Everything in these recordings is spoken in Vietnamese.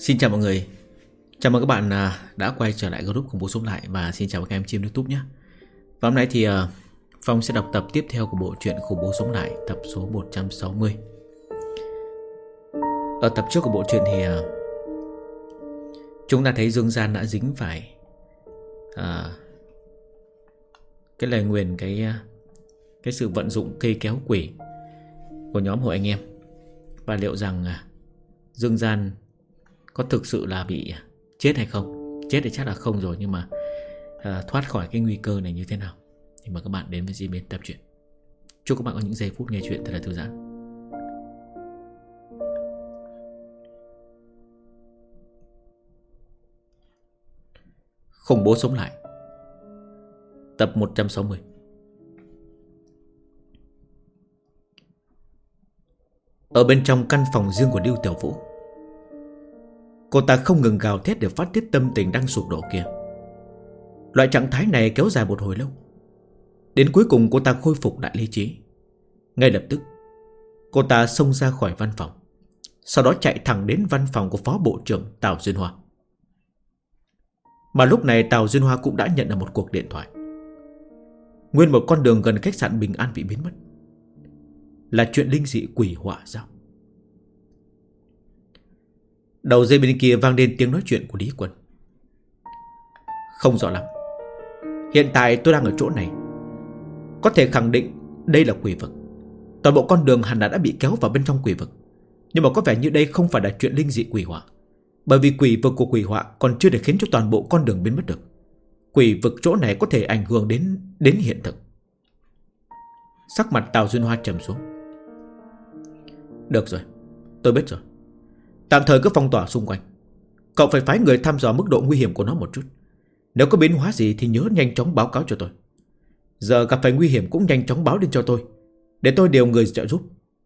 Xin chào mọi người. Chào mừng các bạn đã quay trở lại group Khủng Bố Sống Lại. Và xin chào các em trên YouTube nhé. Và hôm nay thì Phong sẽ đọc tập tiếp theo của bộ truyện Khủng Bố Sống Lại, tập số 160. Ở tập trước của bộ truyện thì chúng ta thấy Dương Gian đã dính phải cái lời nguyền, cái sự vận dụng cây kéo quỷ của nhóm hội anh em. Và liệu rằng Dương Gian có thực sự là bị chết hay không? Chết thì chắc là không rồi, nhưng mà thoát khỏi cái nguy cơ này như thế nào? Thì mời các bạn đến với diễn biến tập truyện. Chúc các bạn có những giây phút nghe chuyện thật là thư giãn. Khủng Bố Sống Lại, tập 160. Ở bên trong căn phòng riêng của Lưu Tiểu Vũ, cô ta không ngừng gào thét để phát tiết tâm tình đang sụp đổ kia. Loại trạng thái này kéo dài một hồi lâu. Đến cuối cùng cô ta khôi phục lại lý trí. Ngay lập tức cô ta xông ra khỏi văn phòng, sau đó chạy thẳng đến văn phòng của Phó Bộ trưởng Tào Duyên Hoa. Mà lúc này Tào Duyên Hoa cũng đã nhận được một cuộc điện thoại. Nguyên một con đường gần khách sạn Bình An bị biến mất. Là chuyện linh dị quỷ họa sao? Đầu dây bên kia vang lên tiếng nói chuyện của Lý Quân. Không rõ lắm. Hiện tại tôi đang ở chỗ này. Có thể khẳng định đây là quỷ vực. Toàn bộ con đường hẳn đã bị kéo vào bên trong quỷ vực. Nhưng mà có vẻ như đây không phải là chuyện linh dị quỷ họa. Bởi vì quỷ vực của quỷ họa còn chưa thể khiến cho toàn bộ con đường biến mất được. Quỷ vực chỗ này có thể ảnh hưởng đến hiện thực. Sắc mặt Tào Duyên Hoa trầm xuống. Được rồi, tôi biết rồi. Tạm thời cứ phong tỏa xung quanh. Cậu phải phái người thăm dò mức độ nguy hiểm của nó một chút. Nếu có biến hóa gì thì nhớ nhanh chóng báo cáo cho tôi. Giờ gặp phải nguy hiểm cũng nhanh chóng báo lên cho tôi, để tôi điều người trợ giúp.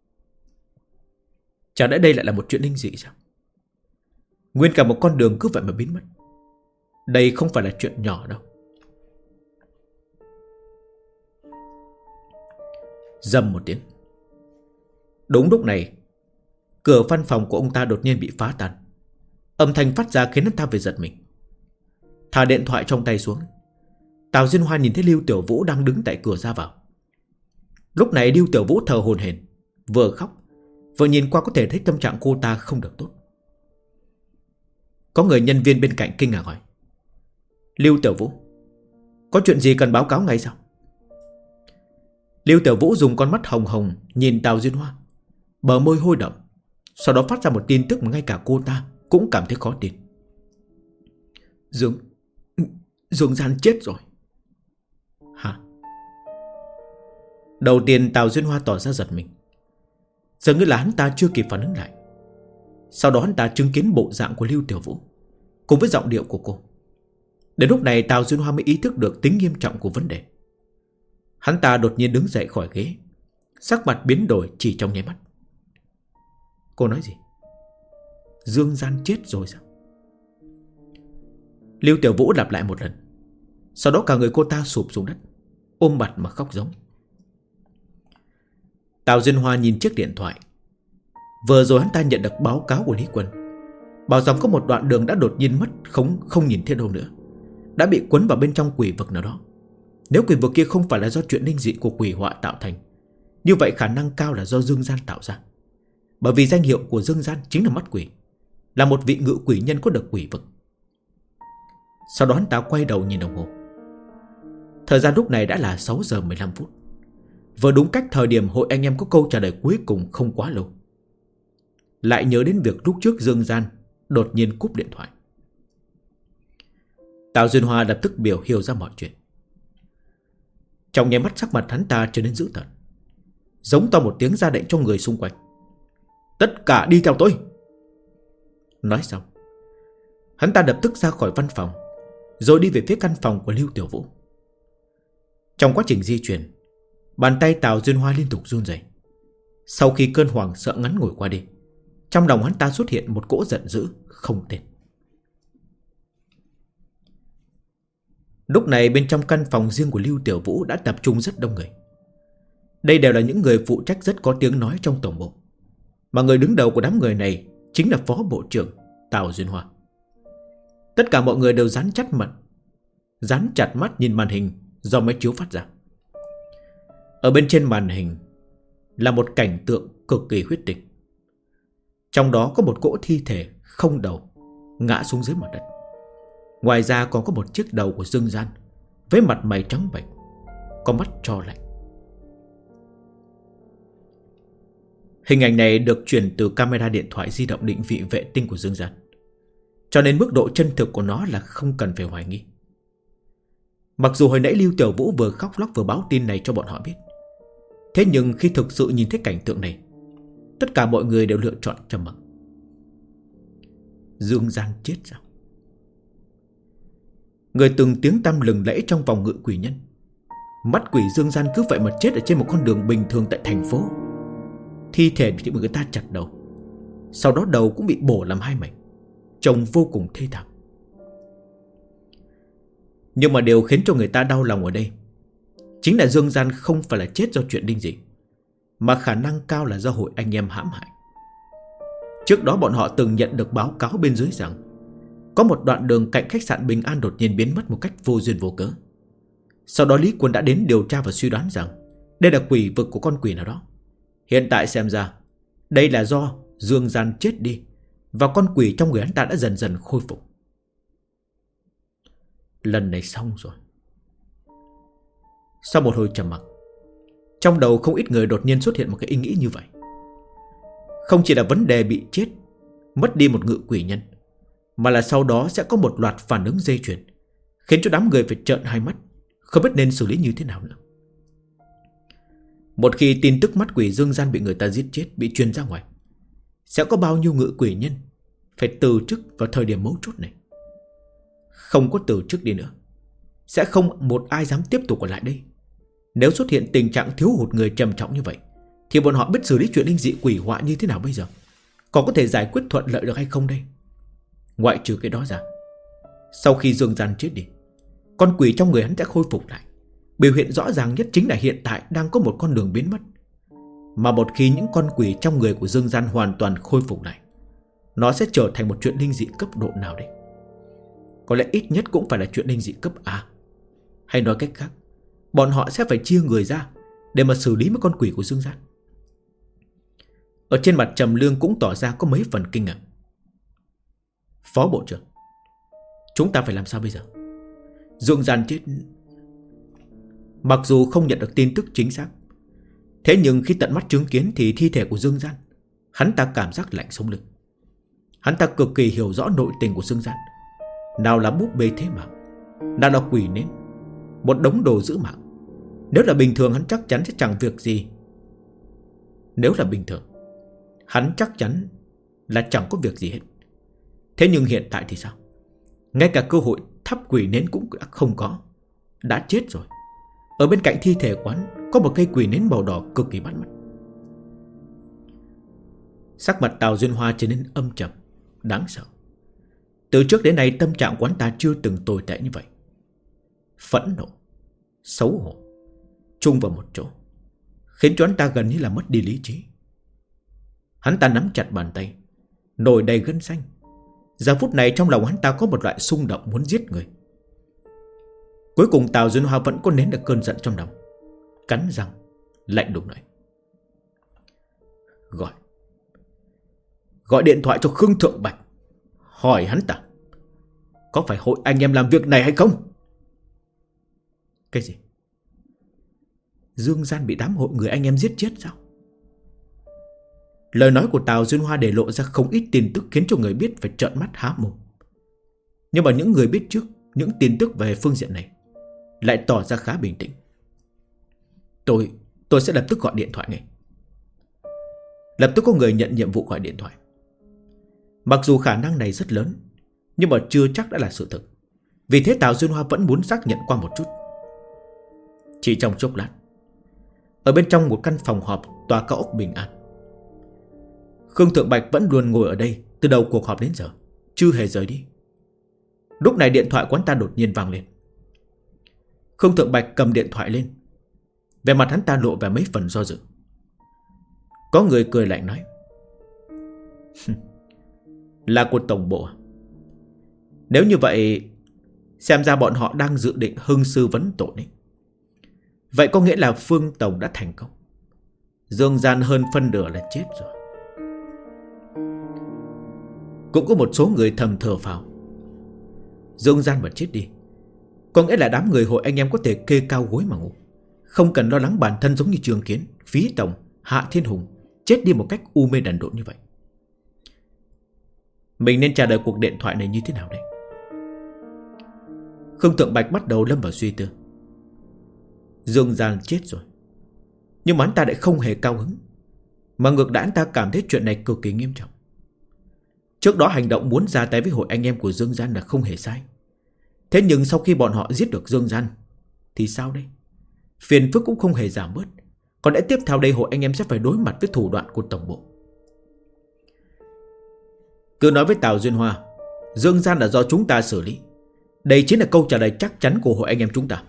Chẳng lẽ đây lại là một chuyện linh dị sao? Nguyên cả một con đường cứ vậy mà biến mất. Đây không phải là chuyện nhỏ đâu. Rầm một tiếng. Đúng lúc này, cửa văn phòng của ông ta đột nhiên bị phá tan. Âm thanh phát ra khiến anh ta phải giật mình. Thả điện thoại trong tay xuống, Tào Duyên Hoa nhìn thấy Lưu Tiểu Vũ đang đứng tại cửa ra vào. Lúc này Lưu Tiểu Vũ thở hổn hển, vừa khóc vừa nhìn qua có thể thấy tâm trạng cô ta không được tốt. Có người nhân viên bên cạnh kinh ngạc hỏi: Lưu Tiểu Vũ, có chuyện gì cần báo cáo ngay sao? Lưu Tiểu Vũ dùng con mắt hồng hồng nhìn Tào Duyên Hoa, bờ môi hôi động, sau đó phát ra một tin tức mà ngay cả cô ta cũng cảm thấy khó tin. Dương Gian chết rồi. Hả? Đầu tiên Tào Duyên Hoa tỏ ra giật mình. Dường như là hắn ta chưa kịp phản ứng lại. Sau đó hắn ta chứng kiến bộ dạng của Lưu Tiểu Vũ cùng với giọng điệu của cô. Đến lúc này Tào Duyên Hoa mới ý thức được tính nghiêm trọng của vấn đề. Hắn ta đột nhiên đứng dậy khỏi ghế, sắc mặt biến đổi chỉ trong nháy mắt. Cô nói gì? Dương Gian chết rồi sao? Lưu Tiểu Vũ lặp lại một lần. Sau đó cả người cô ta sụp xuống đất, ôm mặt mà khóc giống. Tào Duyên Hoa nhìn chiếc điện thoại. Vừa rồi hắn ta nhận được báo cáo của Lý Quân, bảo rằng có một đoạn đường đã đột nhiên mất, không nhìn thấy đâu nữa, đã bị cuốn vào bên trong quỷ vực nào đó. Nếu quỷ vực kia không phải là do chuyện linh dị của quỷ họa tạo thành, như vậy khả năng cao là do Dương Gian tạo ra. Bởi vì danh hiệu của Dương Gian chính là mắt quỷ, là một vị ngự quỷ nhân có được quỷ vực. Sau đó hắn ta quay đầu nhìn đồng hồ. Thời gian lúc này đã là 6 giờ 15 phút, vừa đúng cách thời điểm hội anh em có câu trả lời cuối cùng không quá lâu. Lại nhớ đến việc lúc trước Dương Gian đột nhiên cúp điện thoại. Tào Duyên Hoa lập tức hiểu ra mọi chuyện. Trong nháy mắt sắc mặt hắn ta trở nên dữ tợn, giống to một tiếng ra lệnh cho người xung quanh: Tất cả đi theo tôi. Nói xong, hắn ta lập tức ra khỏi văn phòng, rồi đi về phía căn phòng của Lưu Tiểu Vũ. Trong quá trình di chuyển, bàn tay Tào Duyên Hoa liên tục run rẩy. Sau khi cơn hoảng sợ ngắn ngủi qua đi, trong lòng hắn ta xuất hiện một cỗ giận dữ không tên. Lúc này bên trong căn phòng riêng của Lưu Tiểu Vũ đã tập trung rất đông người. Đây đều là những người phụ trách rất có tiếng nói trong tổng bộ. Mà người đứng đầu của đám người này chính là Phó Bộ trưởng Tào Duyên Hoa. Tất cả mọi người đều dán chặt mắt nhìn màn hình do máy chiếu phát ra. Ở bên trên màn hình là một cảnh tượng cực kỳ huyết tinh. Trong đó có một cỗ thi thể không đầu ngã xuống dưới mặt đất. Ngoài ra còn có một chiếc đầu của Dương Gian với mặt mày trắng bệch, có mắt tròn lạnh. Hình ảnh này được truyền từ camera điện thoại di động định vị vệ tinh của Dương Gian, cho nên mức độ chân thực của nó là không cần phải hoài nghi. Mặc dù hồi nãy Lưu Tiểu Vũ vừa khóc lóc vừa báo tin này cho bọn họ biết, thế nhưng khi thực sự nhìn thấy cảnh tượng này, tất cả mọi người đều lựa chọn trầm mặc. Dương Gian chết sao? Người từng tiếng tăm lừng lẫy trong vòng ngự quỷ nhân, mắt quỷ Dương Gian cứ vậy mà chết ở trên một con đường bình thường tại thành phố. Thi thể thì bị người ta chặt đầu, sau đó đầu cũng bị bổ làm hai mảnh, trông vô cùng thê thảm. Nhưng mà điều khiến cho người ta đau lòng ở đây chính là Dương Gian không phải là chết do chuyện linh dị, mà khả năng cao là do hội anh em hãm hại. Trước đó bọn họ từng nhận được báo cáo bên dưới rằng có một đoạn đường cạnh khách sạn Bình An đột nhiên biến mất một cách vô duyên vô cớ. Sau đó Lý Quân đã đến điều tra và suy đoán rằng đây là quỷ vực của con quỷ nào đó. Hiện tại xem ra đây là do Dương Gian chết đi và con quỷ trong người hắn ta đã dần dần khôi phục. Lần này xong rồi. Sau một hồi trầm mặc, trong đầu không ít người đột nhiên xuất hiện một cái ý nghĩ như vậy. Không chỉ là vấn đề bị chết, mất đi một ngự quỷ nhân, mà là sau đó sẽ có một loạt phản ứng dây chuyền, khiến cho đám người phải trợn hai mắt, không biết nên xử lý như thế nào nữa. Một khi tin tức mắt quỷ Dương Gian bị người ta giết chết bị truyền ra ngoài, sẽ có bao nhiêu ngự quỷ nhân phải từ chức vào thời điểm mấu chốt này. Không có từ chức đi nữa, sẽ không một ai dám tiếp tục ở lại đây. Nếu xuất hiện tình trạng thiếu hụt người trầm trọng như vậy, thì bọn họ biết xử lý chuyện linh dị quỷ họa như thế nào bây giờ? Còn có thể giải quyết thuận lợi được hay không đây? Ngoại trừ cái đó ra, sau khi Dương Gian chết đi, con quỷ trong người hắn sẽ khôi phục lại. Biểu hiện rõ ràng nhất chính là hiện tại đang có một con đường biến mất. Mà một khi những con quỷ trong người của Dương Gian hoàn toàn khôi phục lại, nó sẽ trở thành một chuyện linh dị cấp độ nào đấy? Có lẽ ít nhất cũng phải là chuyện linh dị cấp A. Hay nói cách khác, bọn họ sẽ phải chia người ra để mà xử lý với con quỷ của Dương Gian. Ở trên mặt Trầm Lương cũng tỏ ra có mấy phần kinh ngạc. Phó Bộ trưởng, chúng ta phải làm sao bây giờ? Dương Gian chết, mặc dù không nhận được tin tức chính xác, thế nhưng khi tận mắt chứng kiến thì thi thể của Dương Gian, hắn ta cảm giác lạnh sống lưng. Hắn ta cực kỳ hiểu rõ nội tình của Dương Gian. Nào là búp bê thế mạng, nào là quỷ nến, một đống đồ giữ mạng. Nếu là bình thường hắn chắc chắn sẽ chẳng việc gì. Nếu là bình thường, hắn chắc chắn là chẳng có việc gì hết. Thế nhưng hiện tại thì sao? Ngay cả cơ hội thắp quỷ nến cũng đã không có. Đã chết rồi. Ở bên cạnh thi thể quán có một cây quỷ nến màu đỏ cực kỳ bắt mắt. Sắc mặt Tào Duyên Hoa trở nên âm trầm, đáng sợ. Từ trước đến nay tâm trạng quán ta chưa từng tồi tệ như vậy. Phẫn nộ, xấu hổ chung vào một chỗ, khiến cho hắn ta gần như là mất đi lý trí. Hắn ta nắm chặt bàn tay, nổi đầy gân xanh. Giờ phút này trong lòng hắn ta có một loại xung động muốn giết người. Cuối cùng Tào Duyên Hoa vẫn có nén được cơn giận trong lòng, cắn răng lạnh lùng nói: Gọi điện thoại cho Khương Thượng Bạch, hỏi hắn ta có phải hội anh em làm việc này hay không? Cái gì? Dương Gian bị đám hội người anh em giết chết sao? Lời nói của Tào Duyên Hoa để lộ ra không ít tin tức, khiến cho người biết phải trợn mắt há mồm. Nhưng mà những người biết trước những tin tức về phương diện này lại tỏ ra khá bình tĩnh. Tôi sẽ lập tức gọi điện thoại ngay. Lập tức có người nhận nhiệm vụ gọi điện thoại. Mặc dù khả năng này rất lớn, nhưng mà chưa chắc đã là sự thực. Vì thế Tào Duyên Hoa vẫn muốn xác nhận qua một chút. Chỉ trong chốc lát, ở bên trong một căn phòng họp tòa cao ốc Bình An, Khương Thượng Bạch vẫn luôn ngồi ở đây từ đầu cuộc họp đến giờ, chưa hề rời đi. Lúc này điện thoại quán ta đột nhiên vang lên. Khương Thượng Bạch cầm điện thoại lên, vẻ mặt hắn ta lộ vẻ mấy phần do dự. Có người cười lạnh nói: Là của tổng bộ à? Nếu như vậy, xem ra bọn họ đang dự định hưng sư vấn tội đấy. Vậy có nghĩa là Phương tổng đã thành công. Dương Gian hơn phân nửa là chết rồi. Cũng có một số người thầm thở phào. Dương Gian mà chết đi, có nghĩa là đám người hội anh em có thể kê cao gối mà ngủ, không cần lo lắng bản thân giống như Trường Kiến, Phí Tổng, Hạ Thiên Hùng chết đi một cách u mê đần độn như vậy. Mình nên trả lời cuộc điện thoại này như thế nào đây? Khương Thượng Bạch bắt đầu lâm vào suy tư. Dương Gian chết rồi, nhưng mà hắn ta lại không hề cao hứng, mà ngược lại hắn ta cảm thấy chuyện này cực kỳ nghiêm trọng. Trước đó hành động muốn ra tay với hội anh em của Dương Gian là không hề sai. Thế nhưng sau khi bọn họ giết được Dương Gian thì sao đây? Phiền phức cũng không hề giảm bớt. Còn lẽ tiếp theo đây hội anh em sẽ phải đối mặt với thủ đoạn của tổng bộ. Cứ nói với Tào Duyên Hoa, Dương Gian là do chúng ta xử lý. Đây chính là câu trả lời chắc chắn của hội anh em chúng ta.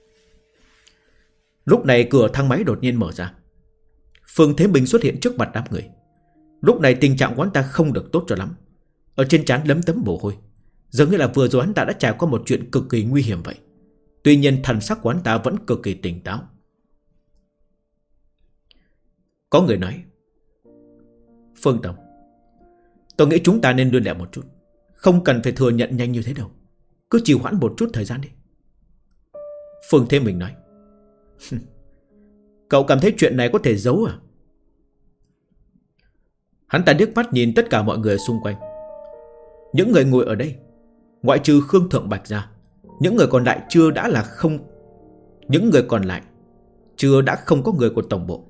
Lúc này cửa thang máy đột nhiên mở ra. Phương Thế Bình xuất hiện trước mặt đám người. Lúc này tình trạng của hắn ta không được tốt cho lắm. Ở trên trán lấm tấm mồ hôi, giống như là vừa rồi hắn ta đã trải qua một chuyện cực kỳ nguy hiểm vậy. Tuy nhiên thần sắc của hắn ta vẫn cực kỳ tỉnh táo. Có người nói, Phương Tổng, tôi nghĩ chúng ta nên luyện lẹ một chút, không cần phải thừa nhận nhanh như thế đâu. Cứ trì hoãn một chút thời gian đi. Phương Thế Bình nói, cậu cảm thấy chuyện này có thể giấu à? Hắn ta liếc mắt nhìn tất cả mọi người xung quanh. Những người ngồi ở đây, ngoại trừ Khương Thượng Bạch ra, những người còn lại chưa đã không có người của tổng bộ.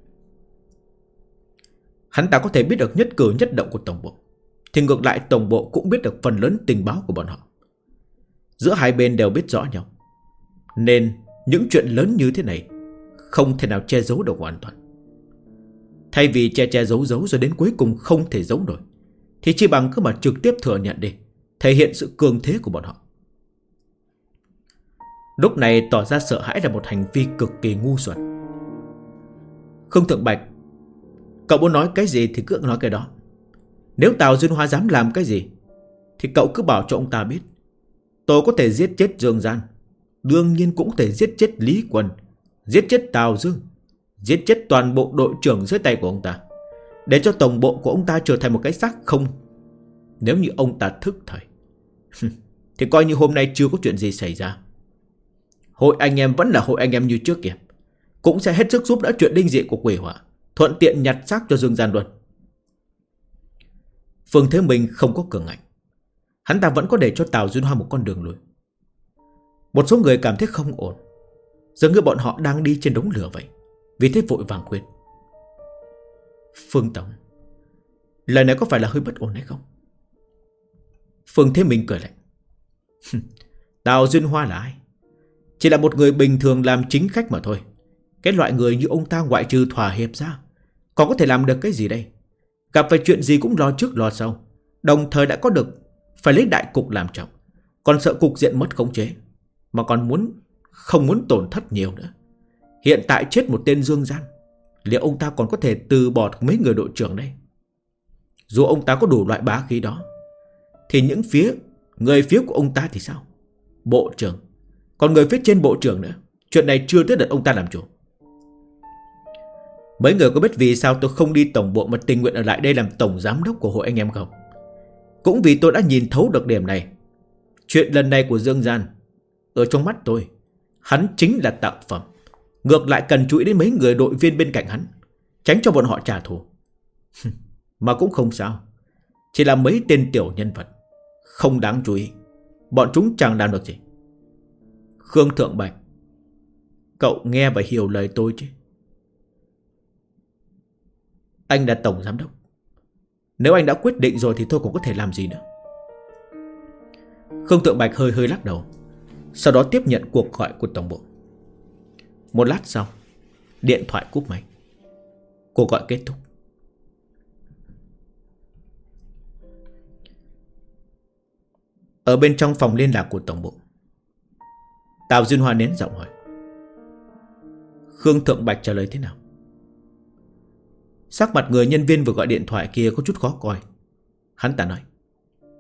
Hắn ta có thể biết được nhất cử nhất động của tổng bộ, thì ngược lại tổng bộ cũng biết được phần lớn tình báo của bọn họ. Giữa hai bên đều biết rõ nhau, nên những chuyện lớn như thế này không thể nào che giấu được hoàn toàn. Thay vì che giấu rồi đến cuối cùng không thể giấu nổi, thì chỉ bằng cứ mà trực tiếp thừa nhận đi, thể hiện sự cường thế của bọn họ. Lúc này tỏ ra sợ hãi là một hành vi cực kỳ ngu xuẩn. Khương Thượng Bạch, cậu muốn nói cái gì thì cứ nói cái đó. Nếu Tào Duyên Hoa dám làm cái gì thì cậu cứ bảo cho ông ta biết. Tôi có thể giết chết Dương Gian, đương nhiên cũng có thể giết chết Lý Quân, giết chết Tào Dương, giết chết toàn bộ đội trưởng dưới tay của ông ta, để cho tổng bộ của ông ta trở thành một cái xác không. Nếu như ông ta thức thời thì coi như hôm nay chưa có chuyện gì xảy ra. Hội anh em vẫn là hội anh em như trước kia, cũng sẽ hết sức giúp đỡ chuyện đinh dị của quỷ hỏa, thuận tiện nhặt xác cho Dương Gian luôn. Phương Thế Minh không có cường ngạnh, hắn ta vẫn có để cho Tào Duyên Hoa một con đường lùi. Một số người cảm thấy không ổn, dường như bọn họ đang đi trên đống lửa vậy, vì thế vội vàng khuyên, Phương Tổng, lời này có phải là hơi bất ổn hay không? Phương Thế Minh cười lạnh, Tào Duyên Hoa là ai? Chỉ là một người bình thường làm chính khách mà thôi. Cái loại người như ông ta ngoại trừ thỏa hiệp ra, còn có thể làm được cái gì đây? Gặp phải chuyện gì cũng lo trước lo sau, đồng thời đã có được phải lấy đại cục làm trọng, còn sợ cục diện mất khống chế, mà còn không muốn tổn thất nhiều nữa. Hiện tại chết một tên Dương Gian, liệu ông ta còn có thể từ bỏ mấy người đội trưởng đây? Dù ông ta có đủ loại bá khí đó, thì những người phía của ông ta thì sao? Bộ trưởng, còn người phía trên bộ trưởng nữa, chuyện này chưa tới lượt ông ta làm chủ. Mấy người có biết vì sao tôi không đi tổng bộ mà tình nguyện ở lại đây làm tổng giám đốc của hội anh em không? Cũng vì tôi đã nhìn thấu được điểm này. Chuyện lần này của Dương Gian, ở trong mắt tôi, hắn chính là tạo phẩm. Ngược lại cần chú ý đến mấy người đội viên bên cạnh hắn, tránh cho bọn họ trả thù. Mà cũng không sao, chỉ là mấy tên tiểu nhân vật, không đáng chú ý. Bọn chúng chẳng làm được gì. Khương Thượng Bạch, cậu nghe và hiểu lời tôi chứ? Anh là tổng giám đốc, nếu anh đã quyết định rồi thì tôi cũng có thể làm gì nữa. Khương Thượng Bạch hơi lắc đầu, sau đó tiếp nhận cuộc gọi của tổng bộ. Một lát sau, điện thoại cúp máy. Cuộc gọi kết thúc. Ở bên trong phòng liên lạc của tổng bộ, Tào Duyên Hoa nén giọng hỏi, Khương Thượng Bạch trả lời thế nào? Sắc mặt người nhân viên vừa gọi điện thoại kia có chút khó coi. Hắn ta nói,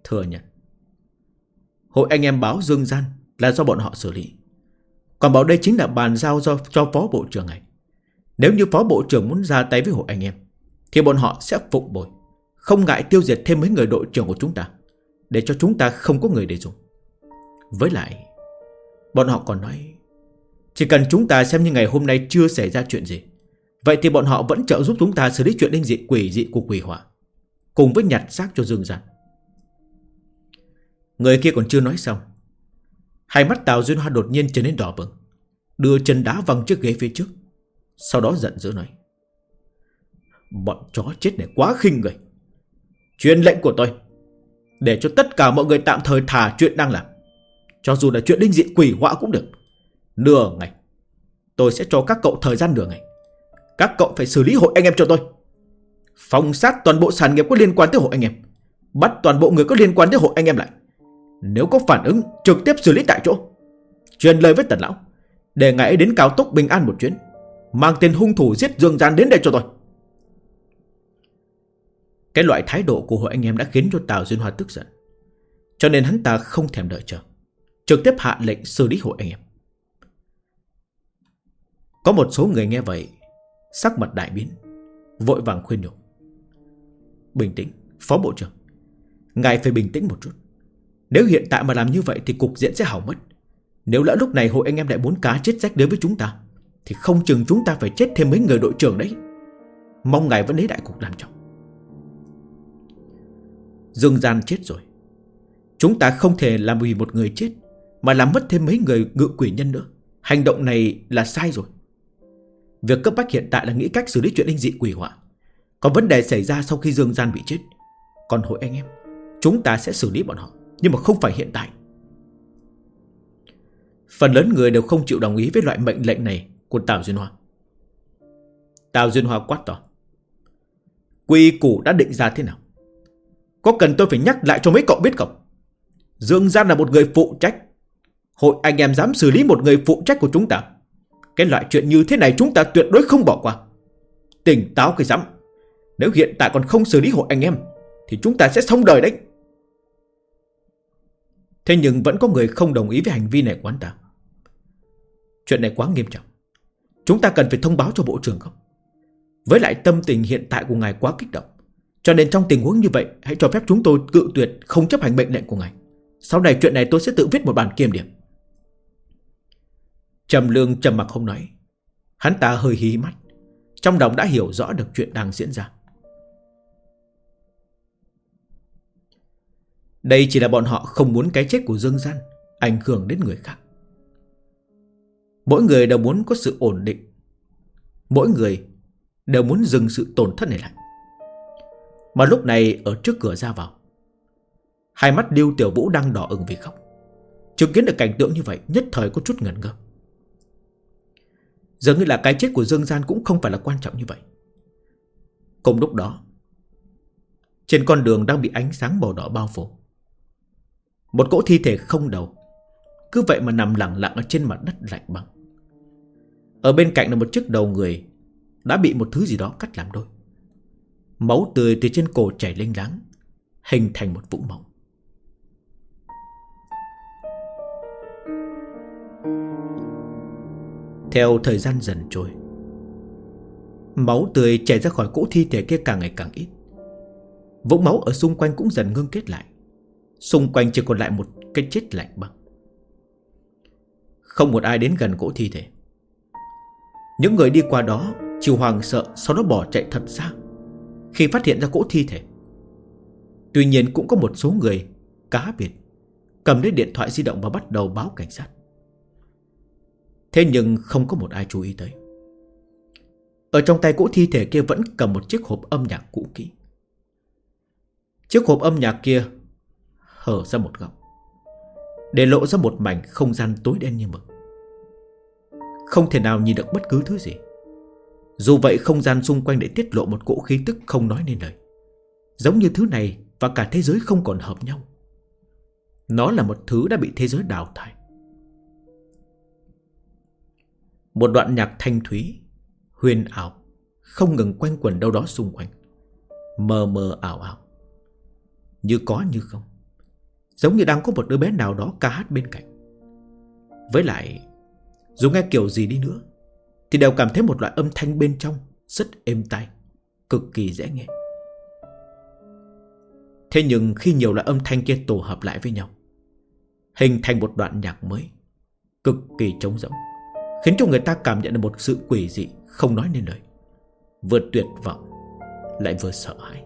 Thừa nhận. Hội anh em báo Dương Gian là do bọn họ xử lý, còn bảo đây chính là bàn giao cho phó bộ trưởng này. Nếu như phó bộ trưởng muốn ra tay với hội anh em thì bọn họ sẽ phụng bồi, không ngại tiêu diệt thêm mấy người đội trưởng của chúng ta, để cho chúng ta không có người để dùng. Với lại bọn họ còn nói chỉ cần chúng ta xem như ngày hôm nay chưa xảy ra chuyện gì, vậy thì bọn họ vẫn trợ giúp chúng ta xử lý chuyện linh dị quỷ dị của quỷ hỏa, cùng với nhặt xác cho Dương Gian. Người kia còn chưa nói xong, hai mắt Tào Duyên Hoa đột nhiên trở nên đỏ bừng, đưa chân đá văng chiếc ghế phía trước, sau đó giận dữ nói: bọn chó chết này quá khinh người. Truyền lệnh của tôi, để cho tất cả mọi người tạm thời thả chuyện đang làm, cho dù là chuyện linh dị quỷ họa cũng được. Nửa ngày, tôi sẽ cho các cậu thời gian nửa ngày. Các cậu phải xử lý hội anh em cho tôi, phong sát toàn bộ sản nghiệp có liên quan tới hội anh em, bắt toàn bộ người có liên quan tới hội anh em lại. Nếu có phản ứng, trực tiếp xử lý tại chỗ. Truyền lời với Tần lão, để ngài ấy đến cao tốc Bình An một chuyến, mang tên hung thủ giết Dương Gian đến đây cho tôi. Cái loại thái độ của hội anh em đã khiến cho Tào Duyên Hoa tức giận, cho nên hắn ta không thèm đợi chờ, trực tiếp hạ lệnh xử lý hội anh em. Có một số người nghe vậy, sắc mặt đại biến, vội vàng khuyên nhủ: bình tĩnh, phó bộ trưởng, ngài phải bình tĩnh một chút. Nếu hiện tại mà làm như vậy thì cục diện sẽ hỏng mất. Nếu lỡ lúc này hội anh em lại muốn cá chết rách đến với chúng ta, thì không chừng chúng ta phải chết thêm mấy người đội trưởng đấy. Mong ngài vẫn lấy đại cục làm trọng. Dương Gian chết rồi, chúng ta không thể làm vì một người chết mà làm mất thêm mấy người ngự quỷ nhân nữa. Hành động này là sai rồi. Việc cấp bách hiện tại là nghĩ cách xử lý chuyện linh dị quỷ họa. Còn vấn đề xảy ra sau khi Dương Gian bị chết. Còn hội anh em, chúng ta sẽ xử lý bọn họ, nhưng mà không phải hiện tại. Phần lớn người đều không chịu đồng ý với loại mệnh lệnh này của Tào Duyên Hoa. Tào Duyên Hoa quát to: quy củ đã định ra thế nào? Có cần tôi phải nhắc lại cho mấy cậu biết không? Dương Gian là một người phụ trách. Hội anh em dám xử lý một người phụ trách của chúng ta, cái loại chuyện như thế này chúng ta tuyệt đối không bỏ qua. Tỉnh táo cái dám. Nếu hiện tại còn không xử lý hội anh em thì chúng ta sẽ xong đời đấy. Thế nhưng vẫn có người không đồng ý với hành vi này của hắn ta. Chuyện này quá nghiêm trọng, chúng ta cần phải thông báo cho bộ trưởng không? Với lại tâm tình hiện tại của ngài quá kích động, cho nên trong tình huống như vậy, hãy cho phép chúng tôi cự tuyệt không chấp hành mệnh lệnh của ngài. Sau này chuyện này tôi sẽ tự viết một bản kiểm điểm. Trầm Lương trầm mặc không nói. Hắn ta hơi hí mắt, trong lòng đã hiểu rõ được chuyện đang diễn ra. Đây chỉ là bọn họ không muốn cái chết của Dương Gian ảnh hưởng đến người khác. Mỗi người đều muốn có sự ổn định, mỗi người đều muốn dừng sự tổn thất này lại. Mà lúc này ở trước cửa ra vào, hai mắt Lưu Tiểu Vũ đang đỏ ửng vì khóc. Chứng kiến được cảnh tượng như vậy, nhất thời có chút ngẩn ngơ. Dường như là cái chết của Dương Gian cũng không phải là quan trọng như vậy. Cùng lúc đó, trên con đường đang bị ánh sáng màu đỏ bao phủ, một cỗ thi thể không đầu cứ vậy mà nằm lặng lặng ở trên mặt đất lạnh băng. Ở bên cạnh là một chiếc đầu người đã bị một thứ gì đó cắt làm đôi. Máu tươi từ trên cổ chảy lênh láng, hình thành một vũng máu. Theo thời gian dần trôi, máu tươi chảy ra khỏi cỗ thi thể kia càng ngày càng ít. Vũng máu ở xung quanh cũng dần ngưng kết lại. Xung quanh chỉ còn lại một cái chết lạnh băng. Không một ai đến gần cỗ thi thể. Những người đi qua đó chỉ hoảng sợ, sau đó bỏ chạy thật xa khi phát hiện ra cỗ thi thể. Tuy nhiên cũng có một số người cá biệt cầm lấy điện thoại di động và bắt đầu báo cảnh sát. Thế nhưng không có một ai chú ý tới. Ở trong tay cỗ thi thể kia vẫn cầm một chiếc hộp âm nhạc cũ kỹ. Chiếc hộp âm nhạc kia hở ra một góc, để lộ ra một mảnh không gian tối đen như mực. Không thể nào nhìn được bất cứ thứ gì. Dù vậy không gian xung quanh lại tiết lộ một cỗ khí tức không nói nên lời, giống như thứ này và cả thế giới không còn hợp nhau. Nó là một thứ đã bị thế giới đào thải. Một đoạn nhạc thanh thúy, huyền ảo không ngừng quanh quẩn đâu đó xung quanh, mờ mờ ảo ảo, như có như không, giống như đang có một đứa bé nào đó ca hát bên cạnh. Với lại, dù nghe kiểu gì đi nữa thì đều cảm thấy một loại âm thanh bên trong rất êm tai, cực kỳ dễ nghe. Thế nhưng khi nhiều loại âm thanh kia tổ hợp lại với nhau, hình thành một đoạn nhạc mới, cực kỳ trống rỗng, khiến cho người ta cảm nhận được một sự quỷ dị không nói nên lời, vừa tuyệt vọng lại vừa sợ hãi.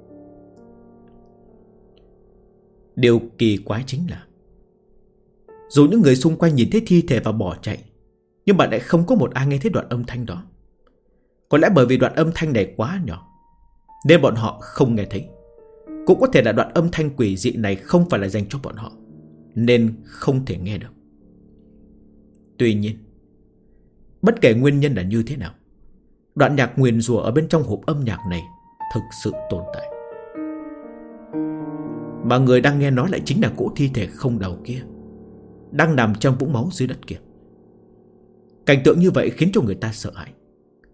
Điều kỳ quái chính là dù những người xung quanh nhìn thấy thi thể và bỏ chạy, nhưng mà lại không có một ai nghe thấy đoạn âm thanh đó. Có lẽ bởi vì đoạn âm thanh này quá nhỏ nên bọn họ không nghe thấy. Cũng có thể là đoạn âm thanh quỷ dị này không phải là dành cho bọn họ, nên không thể nghe được. Tuy nhiên, bất kể nguyên nhân là như thế nào, đoạn nhạc nguyền rủa ở bên trong hộp âm nhạc này thực sự tồn tại. Mà người đang nghe nói lại chính là cỗ thi thể không đầu kia, đang nằm trong vũng máu dưới đất kia. Cảnh tượng như vậy khiến cho người ta sợ hãi.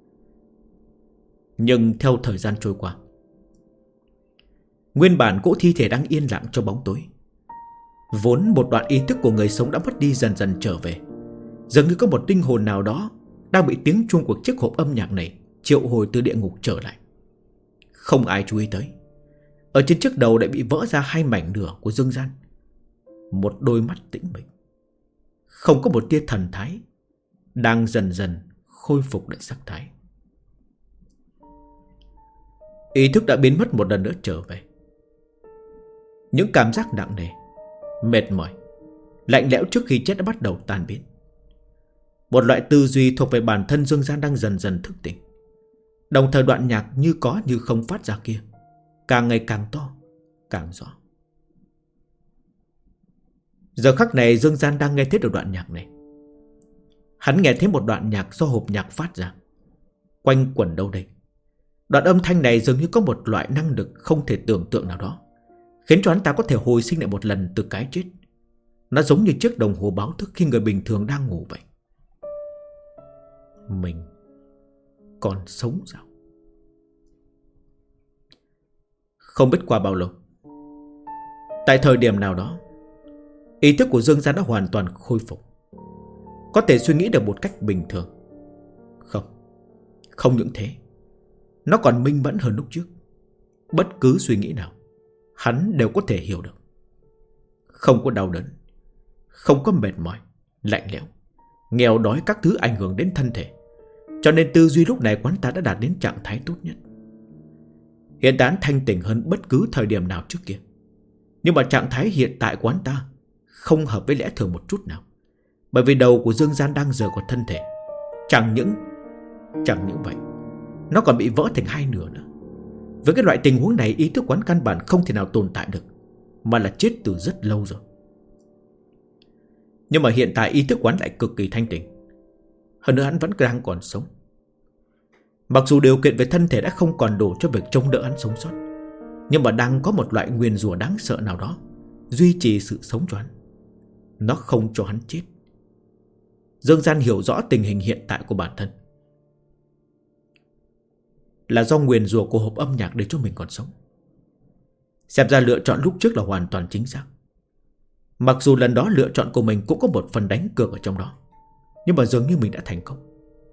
Nhưng theo thời gian trôi qua, nguyên bản cỗ thi thể đang yên lặng trong bóng tối. Vốn một đoạn ý thức của người sống đã mất đi dần dần trở về. Dường như có một linh hồn nào đó đang bị tiếng chuông của chiếc hộp âm nhạc này triệu hồi từ địa ngục trở lại. Không ai chú ý tới, ở trên chiếc đầu lại bị vỡ ra hai mảnh nửa của dương gian. Một đôi mắt tĩnh mịch, không có một tia thần thái, đang dần dần khôi phục lại sắc thái. Ý thức đã biến mất một lần nữa trở về. Những cảm giác nặng nề, mệt mỏi, lạnh lẽo trước khi chết đã bắt đầu tan biến. Một loại tư duy thuộc về bản thân dương gian đang dần dần thức tỉnh. Đồng thời đoạn nhạc như có như không phát ra kia càng ngày càng to, càng rõ. Giờ khắc này dương gian đang nghe thấy được đoạn nhạc này. Hắn nghe thấy một đoạn nhạc do hộp nhạc phát ra, quanh quẩn đâu đây. Đoạn âm thanh này dường như có một loại năng lực không thể tưởng tượng nào đó, khiến cho hắn ta có thể hồi sinh lại một lần từ cái chết. Nó giống như chiếc đồng hồ báo thức khi người bình thường đang ngủ vậy. Mình còn sống sao? Không biết qua bao lâu, tại thời điểm nào đó, ý thức của Dương Gian đã hoàn toàn khôi phục, có thể suy nghĩ được một cách bình thường. Không những thế, nó còn minh mẫn hơn lúc trước. Bất cứ suy nghĩ nào hắn đều có thể hiểu được. Không có đau đớn, không có mệt mỏi, lạnh lẽo, nghèo đói các thứ ảnh hưởng đến thân thể. Cho nên tư duy lúc này quán ta đã đạt đến trạng thái tốt nhất. Hiện tại thanh tỉnh hơn bất cứ thời điểm nào trước kia. Nhưng mà trạng thái hiện tại quán ta không hợp với lẽ thường một chút nào. Bởi vì đầu của Dương Gian đang rời khỏi thân thể. Chẳng những vậy, nó còn bị vỡ thành hai nửa nữa. Với cái loại tình huống này, ý thức quán căn bản không thể nào tồn tại được, mà là chết từ rất lâu rồi. Nhưng mà hiện tại ý thức quán lại cực kỳ thanh tỉnh. Hơn nữa hắn vẫn đang còn sống. Mặc dù điều kiện về thân thể đã không còn đủ cho việc chống đỡ hắn sống sót, nhưng mà đang có một loại nguyền rủa đáng sợ nào đó duy trì sự sống cho hắn. Nó không cho hắn chết. Dương Gian hiểu rõ tình hình hiện tại của bản thân là do nguyền rủa của hộp âm nhạc để cho mình còn sống. Xem ra lựa chọn lúc trước là hoàn toàn chính xác. Mặc dù lần đó lựa chọn của mình cũng có một phần đánh cược ở trong đó, nhưng mà dường như mình đã thành công.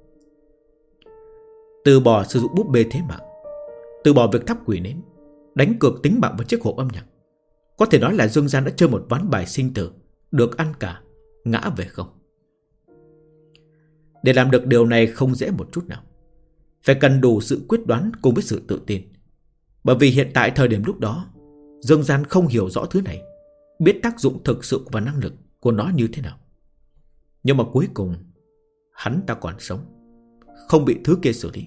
Từ bỏ sử dụng búp bê thế mạng, từ bỏ việc thắp quỷ nến, đánh cược tính mạng vào chiếc hộp âm nhạc. Có thể nói là Dương Gian đã chơi một ván bài sinh tử, được ăn cả, ngã về không. Để làm được điều này không dễ một chút nào. Phải cần đủ sự quyết đoán cùng với sự tự tin. Bởi vì hiện tại thời điểm lúc đó, Dương Gian không hiểu rõ thứ này, biết tác dụng thực sự và năng lực của nó như thế nào. Nhưng mà cuối cùng hắn ta còn sống, không bị thứ kia xử lý.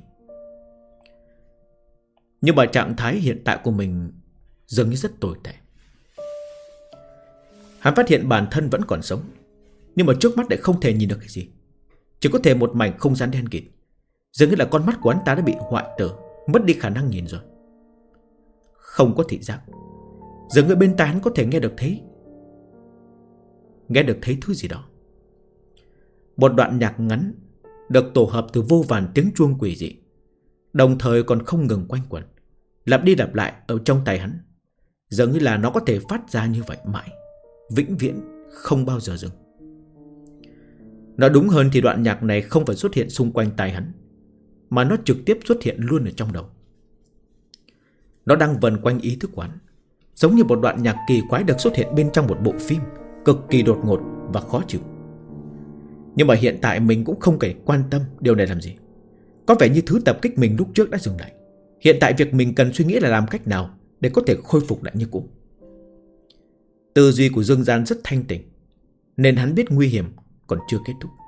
Nhưng mà trạng thái hiện tại của mình dường như rất tồi tệ. Hắn phát hiện bản thân vẫn còn sống, nhưng mà trước mắt lại không thể nhìn được cái gì. Chỉ có thể một mảnh không gian đen kịt. Dường như là con mắt của hắn ta đã bị hoại tử, mất đi khả năng nhìn rồi. Không có thị giác. Dường như bên tai hắn có thể nghe được thấy thứ gì đó. Một đoạn nhạc ngắn được tổ hợp từ vô vàn tiếng chuông quỷ dị, đồng thời còn không ngừng quanh quẩn, lặp đi lặp lại ở trong tay hắn. Dường như là nó có thể phát ra như vậy mãi, vĩnh viễn không bao giờ dừng. Nói đúng hơn thì đoạn nhạc này không phải xuất hiện xung quanh tai hắn, mà nó trực tiếp xuất hiện luôn ở trong đầu. Nó đang vần quanh ý thức quán, giống như một đoạn nhạc kỳ quái được xuất hiện bên trong một bộ phim, cực kỳ đột ngột và khó chịu. Nhưng mà hiện tại mình cũng không cần quan tâm điều này làm gì. Có vẻ như thứ tập kích mình lúc trước đã dừng lại. Hiện tại việc mình cần suy nghĩ là làm cách nào để có thể khôi phục lại như cũ. Tư duy của Dương Gian rất thanh tỉnh, nên hắn biết nguy hiểm còn chưa kết thúc.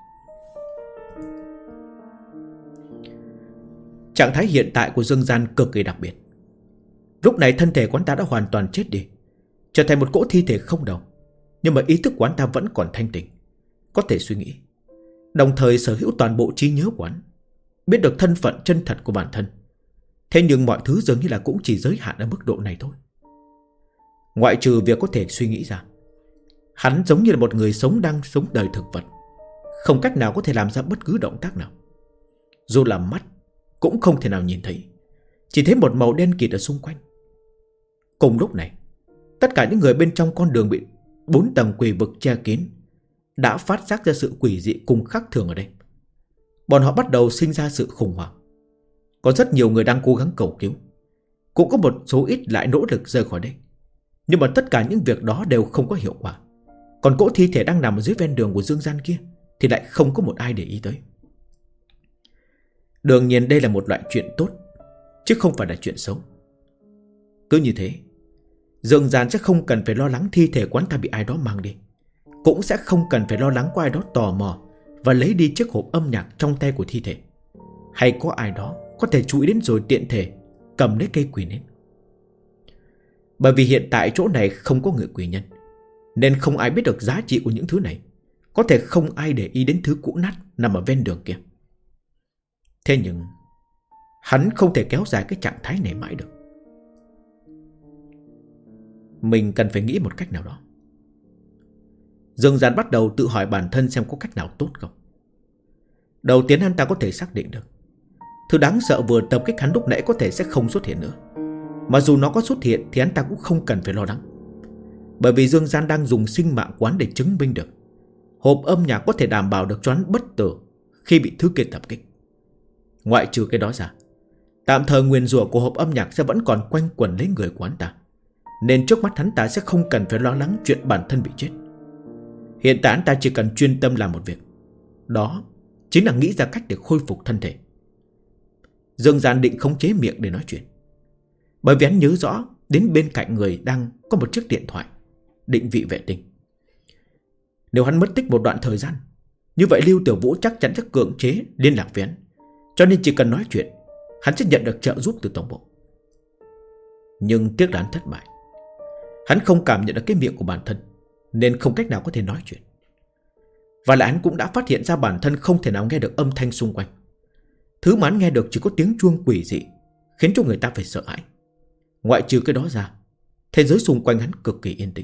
Trạng thái hiện tại của Dương Gian cực kỳ đặc biệt. Lúc này thân thể quán ta đã hoàn toàn chết đi, trở thành một cỗ thi thể không đầu. Nhưng mà ý thức quán ta vẫn còn thanh tỉnh, có thể suy nghĩ, đồng thời sở hữu toàn bộ trí nhớ quán, biết được thân phận chân thật của bản thân. Thế nhưng mọi thứ dường như là cũng chỉ giới hạn ở mức độ này thôi. Ngoại trừ việc có thể suy nghĩ ra, hắn giống như là một người sống đang sống đời thực vật, không cách nào có thể làm ra bất cứ động tác nào. Dù là mắt cũng không thể nào nhìn thấy, chỉ thấy một màu đen kịt ở xung quanh. Cùng lúc này, tất cả những người bên trong con đường bị 4 tầng quỷ vực che kín đã phát giác ra sự quỷ dị cùng khác thường ở đây. Bọn họ bắt đầu sinh ra sự khủng hoảng. Có rất nhiều người đang cố gắng cầu cứu, cũng có một số ít lại nỗ lực rời khỏi đây. Nhưng mà tất cả những việc đó đều không có hiệu quả. Còn cỗ thi thể đang nằm ở dưới ven đường của Dương Gian kia thì lại không có một ai để ý tới. Đương nhiên đây là một loại chuyện tốt, chứ không phải là chuyện xấu. Cứ như thế, Dương Gian sẽ không cần phải lo lắng thi thể quán ta bị ai đó mang đi, cũng sẽ không cần phải lo lắng có ai đó tò mò và lấy đi chiếc hộp âm nhạc trong tay của thi thể, hay có ai đó có thể chú ý đến rồi tiện thể cầm lấy cây quỷ nến. Bởi vì hiện tại chỗ này không có người quỷ nhân, nên không ai biết được giá trị của những thứ này. Có thể không ai để ý đến thứ cũ nát nằm ở ven đường kia. Thế nhưng hắn không thể kéo dài cái trạng thái này mãi được. Mình cần phải nghĩ một cách nào đó. Dương Gian bắt đầu tự hỏi bản thân xem có cách nào tốt không. Đầu tiên hắn ta có thể xác định được thứ đáng sợ vừa tập kích hắn lúc nãy có thể sẽ không xuất hiện nữa. Mà dù nó có xuất hiện thì hắn ta cũng không cần phải lo lắng, bởi vì Dương Gian đang dùng sinh mạng quán để chứng minh được hộp âm nhạc có thể đảm bảo được cho hắn bất tử khi bị thứ kia tập kích. Ngoại trừ cái đó ra, tạm thời nguyền rủa của hộp âm nhạc sẽ vẫn còn quanh quẩn lấy người quán ta, nên trước mắt hắn ta sẽ không cần phải lo lắng chuyện bản thân bị chết. Hiện tại hắn ta chỉ cần chuyên tâm làm một việc, đó chính là nghĩ ra cách để khôi phục thân thể. Dương Gian định khống chế miệng để nói chuyện, bởi vì hắn nhớ rõ đến bên cạnh người đang có một chiếc điện thoại định vị vệ tinh. Nếu hắn mất tích một đoạn thời gian, như vậy Lưu Tiểu Vũ chắc chắn sẽ cưỡng chế liên lạc với hắn. Cho nên chỉ cần nói chuyện, hắn sẽ nhận được trợ giúp từ tổng bộ. Nhưng tiếc là hắn thất bại. Hắn không cảm nhận được cái miệng của bản thân, nên không cách nào có thể nói chuyện. Và lại hắn cũng đã phát hiện ra bản thân không thể nào nghe được âm thanh xung quanh. Thứ mà hắn nghe được chỉ có tiếng chuông quỷ dị, khiến cho người ta phải sợ hãi. Ngoại trừ cái đó ra, thế giới xung quanh hắn cực kỳ yên tĩnh.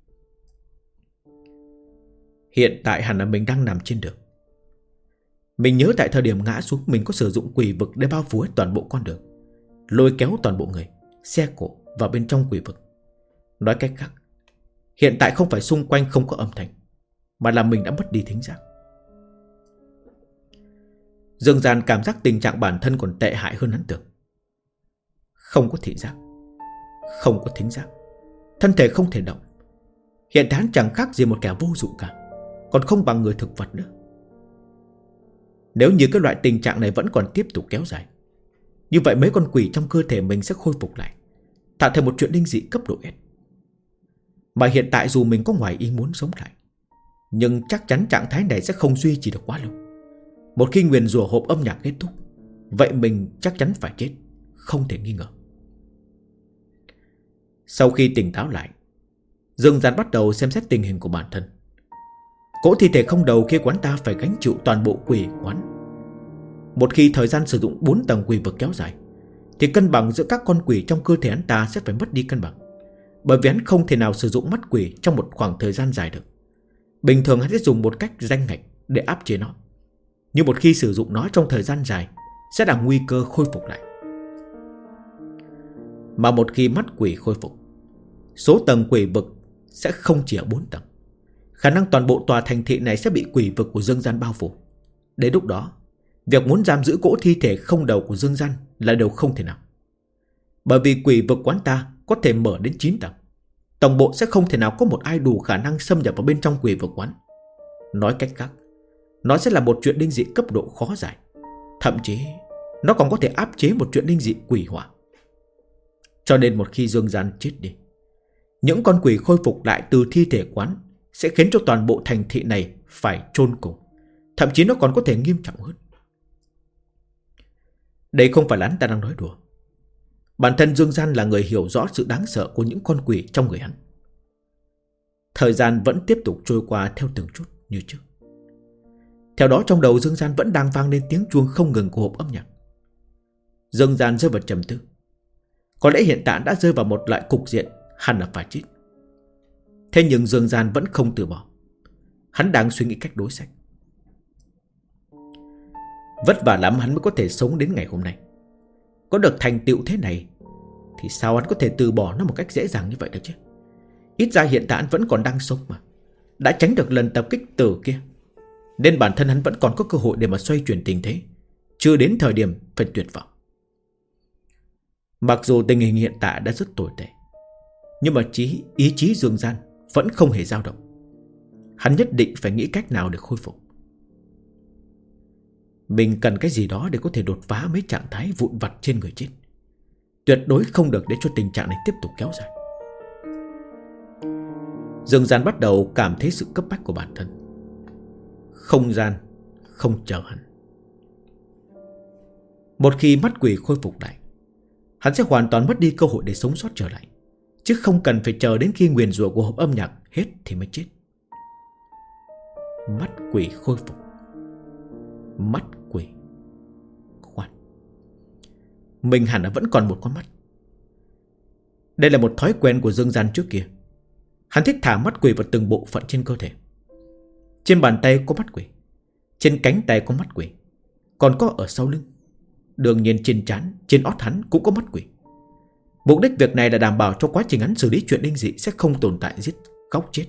Hiện tại hẳn là mình đang nằm trên đường. Mình nhớ tại thời điểm ngã xuống, mình có sử dụng quỷ vực để bao phủ hết toàn bộ con đường, lôi kéo toàn bộ người, xe cộ vào bên trong quỷ vực. Nói cách khác, hiện tại không phải xung quanh không có âm thanh, mà là mình đã mất đi thính giác. Dương Gian cảm giác tình trạng bản thân còn tệ hại hơn hắn tưởng. Không có thị giác, không có thính giác, thân thể không thể động. Hiện tại hắn chẳng khác gì một kẻ vô dụng cả, còn không bằng người thực vật nữa. Nếu như cái loại tình trạng này vẫn còn tiếp tục kéo dài, như vậy mấy con quỷ trong cơ thể mình sẽ khôi phục lại, tạo thành một chuyện linh dị cấp độ S. Mà hiện tại dù mình có ngoài ý muốn sống lại, nhưng chắc chắn trạng thái này sẽ không duy trì được quá lâu. Một khi nguyền rủa hộp âm nhạc kết thúc, vậy mình chắc chắn phải chết, không thể nghi ngờ. Sau khi tỉnh táo lại, Dương Gian bắt đầu xem xét tình hình của bản thân. Cỗ thi thể không đầu kia quán ta phải gánh chịu toàn bộ quỷ quán. Một khi thời gian sử dụng 4 tầng quỷ vực kéo dài, thì cân bằng giữa các con quỷ trong cơ thể hắn ta sẽ phải mất đi cân bằng, bởi vì hắn không thể nào sử dụng mắt quỷ trong một khoảng thời gian dài được. Bình thường hắn sẽ dùng một cách danh ngạch để áp chế nó, nhưng một khi sử dụng nó trong thời gian dài sẽ là nguy cơ khôi phục lại. Mà một khi mắt quỷ khôi phục, số tầng quỷ vực sẽ không chỉ ở 4 tầng. Khả năng toàn bộ tòa thành thị này sẽ bị quỷ vực của Dương Gian bao phủ. Đến lúc đó, việc muốn giam giữ cỗ thi thể không đầu của Dương Gian là điều không thể nào. Bởi vì quỷ vực quán ta có thể mở đến 9 tầng. Tổng bộ sẽ không thể nào có một ai đủ khả năng xâm nhập vào bên trong quỷ vực quán. Nói cách khác, nó sẽ là một chuyện linh dị cấp độ khó giải. Thậm chí nó còn có thể áp chế một chuyện linh dị quỷ hỏa. Cho nên một khi Dương Gian chết đi, những con quỷ khôi phục lại từ thi thể quán sẽ khiến cho toàn bộ thành thị này phải chôn cùng. Thậm chí nó còn có thể nghiêm trọng hơn. Đây không phải là hắn ta đang nói đùa. Bản thân Dương Gian là người hiểu rõ sự đáng sợ của những con quỷ trong người hắn. Thời gian vẫn tiếp tục trôi qua theo từng chút như trước. Theo đó trong đầu Dương Gian vẫn đang vang lên tiếng chuông không ngừng của hộp âm nhạc. Dương Gian rơi vào trầm tư. Có lẽ hiện tại đã rơi vào một loại cục diện hẳn là phải chết. Thế nhưng Dương Gian vẫn không từ bỏ. Hắn đang suy nghĩ cách đối sách. Vất vả lắm hắn mới có thể sống đến ngày hôm nay. Có được thành tựu thế này thì sao hắn có thể từ bỏ nó một cách dễ dàng như vậy được chứ? Ít ra hiện tại hắn vẫn còn đang sống mà. Đã tránh được lần tập kích tử kia, nên bản thân hắn vẫn còn có cơ hội để mà xoay chuyển tình thế. Chưa đến thời điểm phải tuyệt vọng. Mặc dù tình hình hiện tại đã rất tồi tệ, nhưng mà ý chí Dương Gian vẫn không hề dao động. Hắn nhất định phải nghĩ cách nào để khôi phục. Mình cần cái gì đó để có thể đột phá mấy trạng thái vụn vặt trên người chết. Tuyệt đối không được để cho tình trạng này tiếp tục kéo dài. Dương Gian bắt đầu cảm thấy sự cấp bách của bản thân. Không gian không chờ hắn. Một khi mắt quỷ khôi phục lại, hắn sẽ hoàn toàn mất đi cơ hội để sống sót trở lại, chứ không cần phải chờ đến khi nguyền rủa của hộp âm nhạc hết thì mới chết. Mắt quỷ khôi phục. Mắt quỷ. Khoan, mình hẳn là vẫn còn một con mắt. Đây là một thói quen của Dương Gian trước kia. Hắn thích thả mắt quỷ vào từng bộ phận trên cơ thể. Trên bàn tay có mắt quỷ, trên cánh tay có mắt quỷ, còn có ở sau lưng. Đương nhiên trên trán, trên ót hắn cũng có mắt quỷ. Mục đích việc này là đảm bảo cho quá trình hắn xử lý chuyện linh dị sẽ không tồn tại giết góc chết.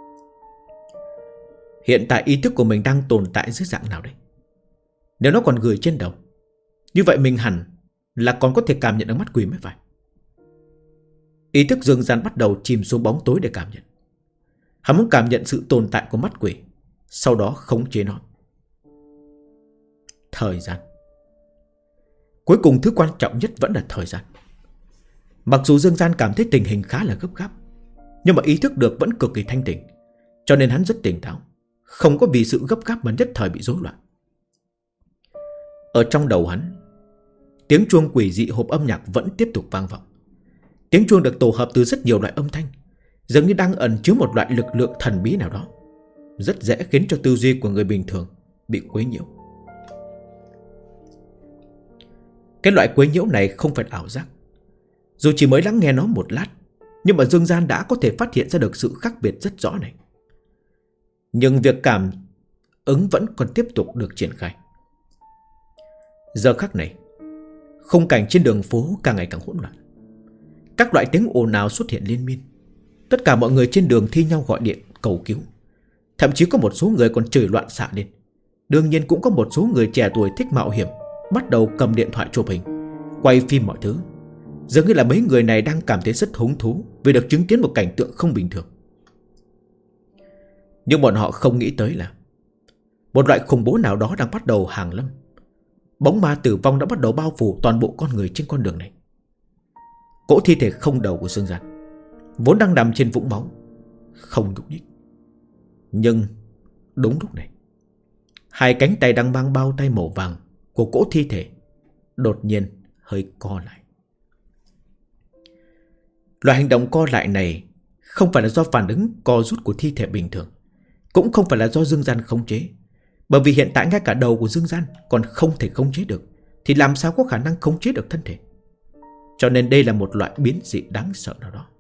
Hiện tại ý thức của mình đang tồn tại dưới dạng nào đây? Nếu nó còn gửi trên đầu, như vậy mình hẳn là còn có thể cảm nhận được mắt quỷ mới phải. Ý thức Dương Gian bắt đầu chìm xuống bóng tối để cảm nhận. Hắn muốn cảm nhận sự tồn tại của mắt quỷ, sau đó khống chế nó. Thời gian. Cuối cùng thứ quan trọng nhất vẫn là thời gian. Mặc dù Dương Gian cảm thấy tình hình khá là gấp gáp, nhưng mà ý thức được vẫn cực kỳ thanh tỉnh, cho nên hắn rất tỉnh táo, không có vì sự gấp gáp mà nhất thời bị rối loạn. Ở trong đầu hắn, tiếng chuông quỷ dị hộp âm nhạc vẫn tiếp tục vang vọng. Tiếng chuông được tổ hợp từ rất nhiều loại âm thanh, dường như đang ẩn chứa một loại lực lượng thần bí nào đó, rất dễ khiến cho tư duy của người bình thường bị quấy nhiễu. Cái loại quấy nhiễu này không phải ảo giác. Dù chỉ mới lắng nghe nó một lát, nhưng mà Dương Gian đã có thể phát hiện ra được sự khác biệt rất rõ này. Nhưng việc cảm ứng vẫn còn tiếp tục được triển khai. Giờ khắc này, khung cảnh trên đường phố càng ngày càng hỗn loạn. Các loại tiếng ồn ào xuất hiện liên miên. Tất cả mọi người trên đường thi nhau gọi điện cầu cứu. Thậm chí có một số người còn chửi loạn xạ lên. Đương nhiên cũng có một số người trẻ tuổi thích mạo hiểm, bắt đầu cầm điện thoại chụp hình, quay phim mọi thứ. Dường như là mấy người này đang cảm thấy rất hứng thú vì được chứng kiến một cảnh tượng không bình thường. Nhưng bọn họ không nghĩ tới là một loại khủng bố nào đó đang bắt đầu hàng lâm. Bóng ma tử vong đã bắt đầu bao phủ toàn bộ con người trên con đường này. Cỗ thi thể không đầu của Dương Gian vốn đang nằm trên vũng máu, không nhúc nhích. Nhưng đúng lúc này, hai cánh tay đang mang bao tay màu vàng của cỗ thi thể đột nhiên hơi co lại. Loại hành động co lại này không phải là do phản ứng co rút của thi thể bình thường, cũng không phải là do Dương Gian khống chế. Bởi vì hiện tại ngay cả đầu của Dương Gian còn không thể khống chế được, thì làm sao có khả năng khống chế được thân thể. Cho nên đây là một loại biến dị đáng sợ nào đó.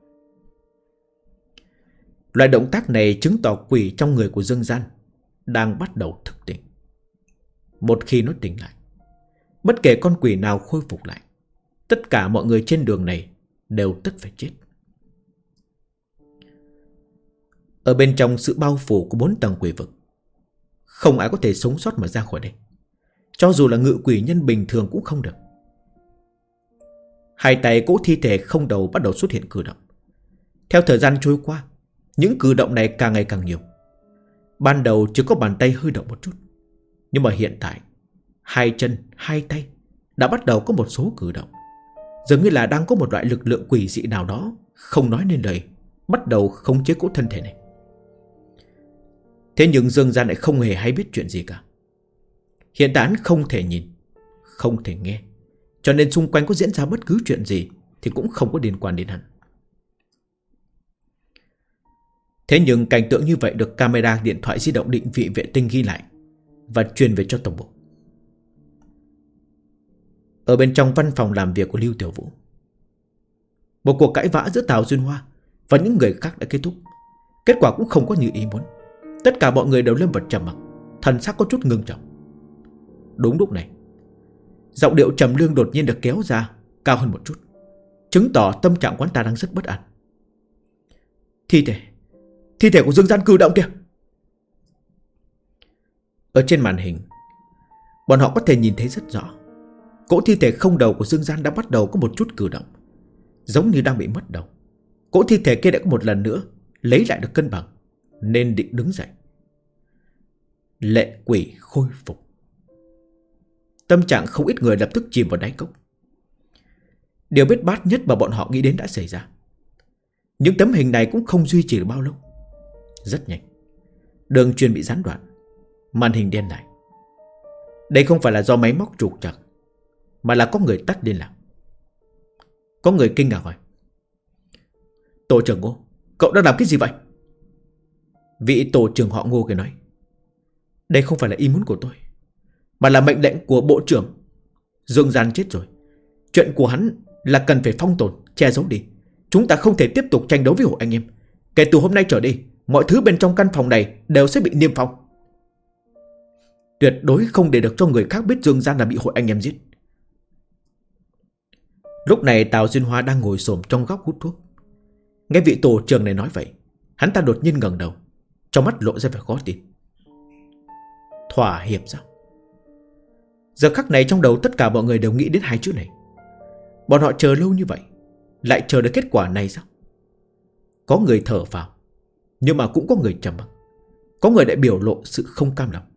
Loại động tác này chứng tỏ quỷ trong người của Dương Gian đang bắt đầu thức tỉnh. Một khi nó tỉnh lại, bất kể con quỷ nào khôi phục lại, tất cả mọi người trên đường này đều tất phải chết. Ở bên trong sự bao phủ của 4 tầng quỷ vực, không ai có thể sống sót mà ra khỏi đây. Cho dù là ngự quỷ nhân bình thường cũng không được. Hai tay cỗ thi thể không đầu bắt đầu xuất hiện cử động. Theo thời gian trôi qua, những cử động này càng ngày càng nhiều. Ban đầu chỉ có bàn tay hơi động một chút, nhưng mà hiện tại hai chân, hai tay đã bắt đầu có một số cử động. Dường như là đang có một loại lực lượng quỷ dị nào đó, không nói nên lời, bắt đầu khống chế cỗ thân thể này. Thế nhưng Dương Gian lại không hề hay biết chuyện gì cả. Hiện tại hắn không thể nhìn, không thể nghe, cho nên xung quanh có diễn ra bất cứ chuyện gì thì cũng không có liên quan đến hắn. Thế nhưng cảnh tượng như vậy được camera điện thoại di động định vị vệ tinh ghi lại và truyền về cho tổng bộ. Ở bên trong văn phòng làm việc của Lưu Tiểu Vũ, một cuộc cãi vã giữa Tào Duyên Hoa và những người khác đã kết thúc. Kết quả cũng không có như ý muốn. Tất cả mọi người đều lâm vào trầm mặc, thần sắc có chút ngưng trọng. Đúng lúc này, giọng điệu trầm lương đột nhiên được kéo ra cao hơn một chút, chứng tỏ tâm trạng quán ta đang rất bất an. Thi thể của Dương Gian cử động kìa. Ở trên màn hình, bọn họ có thể nhìn thấy rất rõ. Cỗ thi thể không đầu của Dương Gian đã bắt đầu có một chút cử động, giống như đang bị mất đầu. Cỗ thi thể kia đã có một lần nữa lấy lại được cân bằng, nên định đứng dậy. Lệ quỷ khôi phục. Tâm trạng không ít người lập tức chìm vào đáy cốc. Điều biết bát nhất mà bọn họ nghĩ đến đã xảy ra. Những tấm hình này cũng không duy trì được bao lâu. Rất nhanh, đường truyền bị gián đoạn, màn hình đen lại. Đây không phải là do máy móc trục trặc, mà là có người tắt liên lạc. Có người kinh ngạc hỏi: Tổ trưởng Ngô, cậu đang làm cái gì vậy? Vị tổ trưởng họ Ngô kia nói: Đây không phải là ý muốn của tôi, mà là mệnh lệnh của bộ trưởng. Dương Gian chết rồi, chuyện của hắn là cần phải phong tồn, che giấu đi. Chúng ta không thể tiếp tục tranh đấu với hội anh em. Kể từ hôm nay trở đi, mọi thứ bên trong căn phòng này đều sẽ bị niêm phong. Tuyệt đối không để được cho người khác biết Dương Gian là bị hội anh em giết. Lúc này Tào Duyên Hoa đang ngồi xổm trong góc hút thuốc. Nghe vị tổ trưởng này nói vậy, hắn ta đột nhiên ngẩng đầu, trong mắt lộ ra vẻ khó tin. Thỏa hiệp sao? Giờ khắc này trong đầu tất cả mọi người đều nghĩ đến hai chữ này. Bọn họ chờ lâu như vậy, lại chờ được kết quả này sao? Có người thở vào, nhưng mà cũng có người trầm mặc. Có người lại biểu lộ sự không cam lòng.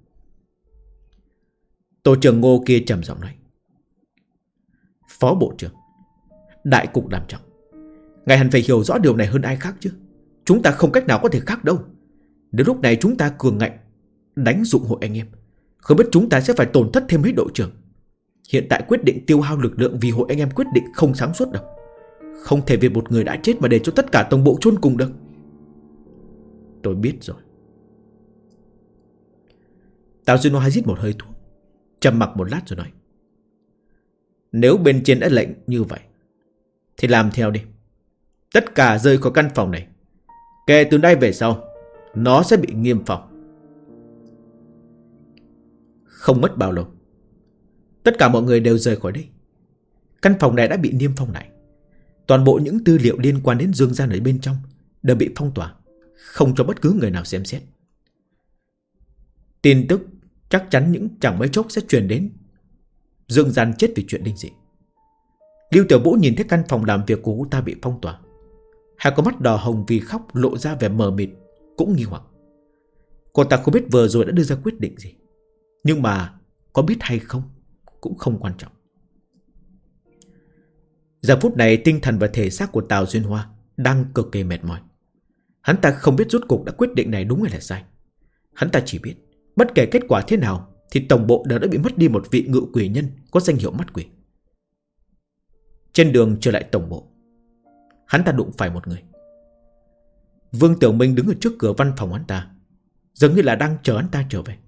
Tổ trưởng Ngô kia trầm giọng nói: Phó bộ trưởng, đại cục làm trọng, ngài hẳn phải hiểu rõ điều này hơn ai khác chứ. Chúng ta không cách nào có thể khác đâu. Nếu lúc này chúng ta cường ngạnh đánh dụng hội anh em, không biết chúng ta sẽ phải tổn thất thêm mấy đội trưởng. Hiện tại quyết định tiêu hao lực lượng vì hội anh em quyết định không sáng suốt đâu. Không thể vì một người đã chết mà để cho tất cả tổng bộ chôn cùng được. Tôi biết rồi. Tào Duyên Hoa hít một hơi thuốc, trầm mặc một lát rồi nói: Nếu bên trên đã lệnh như vậy thì làm theo đi. Tất cả rời khỏi căn phòng này. Kể từ nay về sau, nó sẽ bị nghiêm phòng. Không mất bao lâu, tất cả mọi người đều rời khỏi đây. Căn phòng này đã bị niêm phong lại. Toàn bộ những tư liệu liên quan đến Dương Gian ở bên trong đều bị phong tỏa, không cho bất cứ người nào xem xét. Tin tức chắc chắn những chẳng mấy chốc sẽ truyền đến Dương Gian chết vì chuyện linh dị. Lưu Tiểu Vũ nhìn thấy căn phòng làm việc của cô ta bị phong tỏa, hai con mắt đỏ hồng vì khóc lộ ra vẻ mờ mịt, cũng nghi hoặc. Cô ta không biết vừa rồi đã đưa ra quyết định gì, nhưng mà có biết hay không cũng không quan trọng. Giờ phút này tinh thần và thể xác của Tào Duyên Hoa đang cực kỳ mệt mỏi. Hắn ta không biết rốt cuộc đã quyết định này đúng hay là sai. Hắn ta chỉ biết bất kể kết quả thế nào thì tổng bộ đều đã bị mất đi một vị ngự quỷ nhân có danh hiệu mắt quỷ. Trên đường trở lại tổng bộ, hắn ta đụng phải một người. Vương Tiểu Minh đứng ở trước cửa văn phòng hắn ta, giống như là đang chờ hắn ta trở về.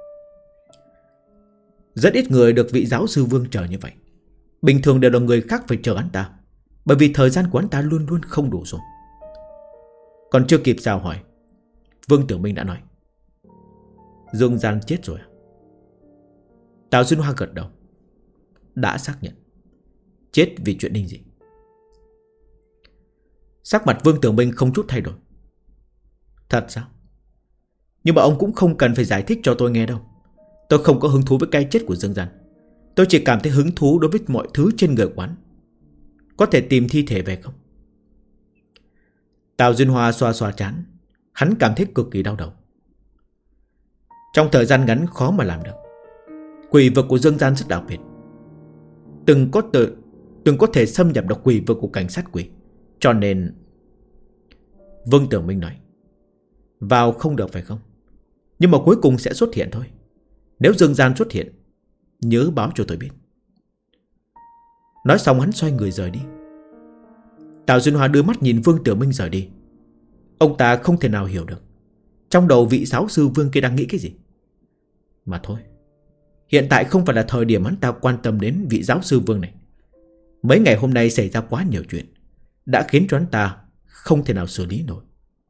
Rất ít người được vị giáo sư Vương chờ như vậy. Bình thường đều là người khác phải chờ hắn ta, bởi vì thời gian của hắn ta luôn luôn không đủ dùng. Còn chưa kịp chào hỏi, Vương Tiểu Minh đã nói: Dương Gian chết rồi à? Tào Duyên Hoa gật đầu, đã xác nhận chết vì chuyện linh dị. Sắc mặt Vương Tiểu Minh không chút thay đổi. Thật sao? Nhưng mà ông cũng không cần phải giải thích cho tôi nghe đâu. Tôi không có hứng thú với cái chết của Dương Gian. Tôi chỉ cảm thấy hứng thú đối với mọi thứ trên người quán. Có thể tìm thi thể về không? Tào Duyên Hoa xoa xoa trán. Hắn cảm thấy cực kỳ đau đầu. Trong thời gian ngắn khó mà làm được. Quỷ vực của Dương Gian rất đặc biệt. Từng có thể xâm nhập được quỷ vực của cảnh sát quỷ. Cho nên Vương Tưởng Minh nói, vào không được phải không? Nhưng mà cuối cùng sẽ xuất hiện thôi. Nếu Dương Gian xuất hiện, nhớ báo cho tôi biết. Nói xong hắn xoay người rời đi. Tào Duyên Hoa đưa mắt nhìn Vương Tưởng Minh rời đi. Ông ta không thể nào hiểu được trong đầu vị giáo sư Vương kia đang nghĩ cái gì. Mà thôi, hiện tại không phải là thời điểm hắn ta quan tâm đến vị giáo sư Vương này. Mấy ngày hôm nay xảy ra quá nhiều chuyện, đã khiến cho hắn ta không thể nào xử lý nổi.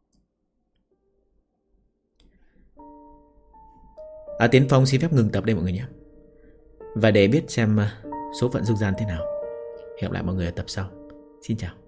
Tiến Phong xin phép ngừng tập đây mọi người nhé. Và để biết xem số phận Dương Gian thế nào, hẹn gặp lại mọi người ở tập sau. Xin chào.